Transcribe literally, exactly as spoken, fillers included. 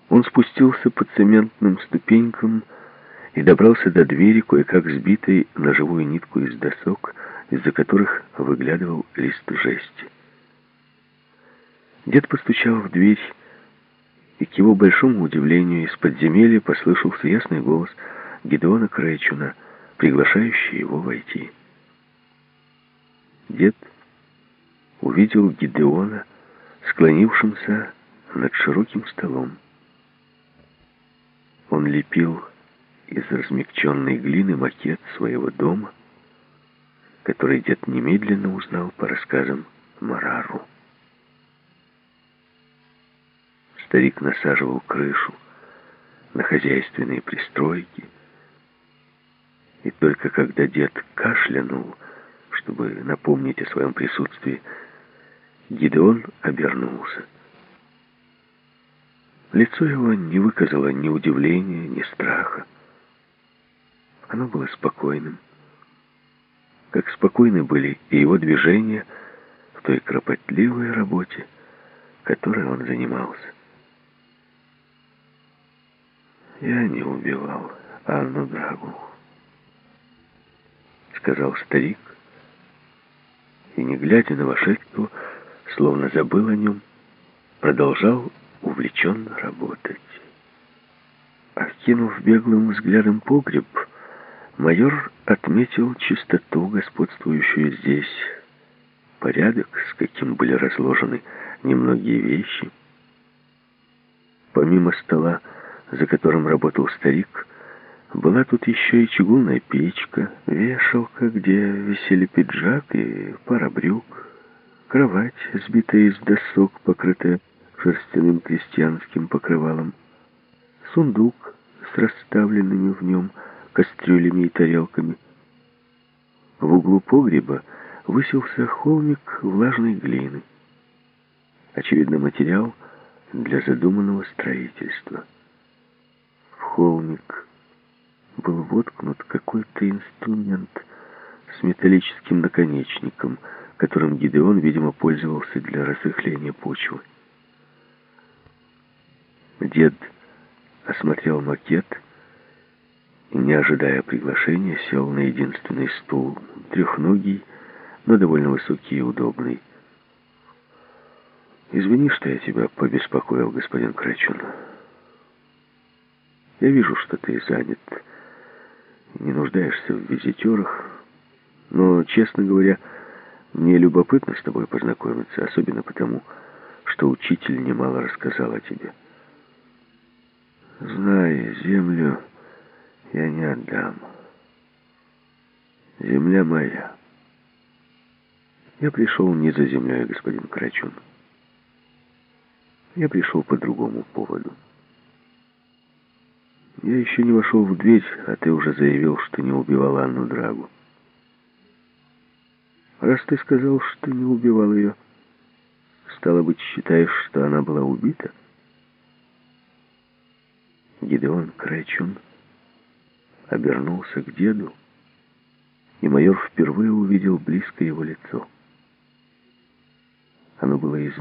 Он спустился по цементным ступенькам и добрался до двери, кое-как сбитой на живую нитку из досок, из-за которых выглядывал лист жести. Дед постучал в дверь, и к его большому удивлению из подземелья послышался ясный голос Гедеона Крайчуна, приглашающий его войти. Дед увидел Гедеона, склонившимся над широким столом. Он лепил из размягченной глины макет своего дома, который дед немедленно узнал по рассказам Марару. Старик насаживал крышу на хозяйственные пристройки, и только когда дед кашлянул, чтобы напомнить о своем присутствии, Гедеон обернулся. Лицо его не выказало ни удивления, ни страха. Оно было спокойным, как спокойны были и его движения в той кропотливой работе, которой он занимался. «Я не убивал Анну Драгу», — сказал старик, и, не глядя на вошедшего, словно забыл о нем, продолжал увлеченно работать. Окинув беглым взглядом погреб, майор отметил чистоту, господствующую здесь, порядок, с каким были разложены немногие вещи. Помимо стола, за которым работал старик, была тут еще и чугунная печка, вешалка, где висели пиджак и пара брюк, кровать, сбитая из досок, покрытая шерстяным крестьянским покрывалом, сундук с расставленными в нем кастрюлями и тарелками. В углу погреба высился холмик влажной глины. Очевидно, материал для задуманного строительства. В холмик был воткнут какой-то инструмент с металлическим наконечником, которым Гедеон, видимо, пользовался для разрыхления почвы. Дед осмотрел макет и, не ожидая приглашения, сел на единственный стул, трехногий, но довольно высокий и удобный. «Извини, что я тебя побеспокоил, господин Крайчун. Я вижу, что ты занят, не нуждаешься в визитерах, но, честно говоря, мне любопытно с тобой познакомиться, особенно потому, что учитель немало рассказал о тебе. Знай, землю я не отдам. Земля моя. Я пришел не за землей, господин Крайчун. Я пришел по другому поводу. Я еще не вошел в дверь, а ты уже заявил, что не убивал Анну Драгу. Раз ты сказал, что не убивал ее, стало быть, считаешь, что она была убита? Гедеон Крайчун обернулся к деду, и майор впервые увидел близко его лицо. Оно было из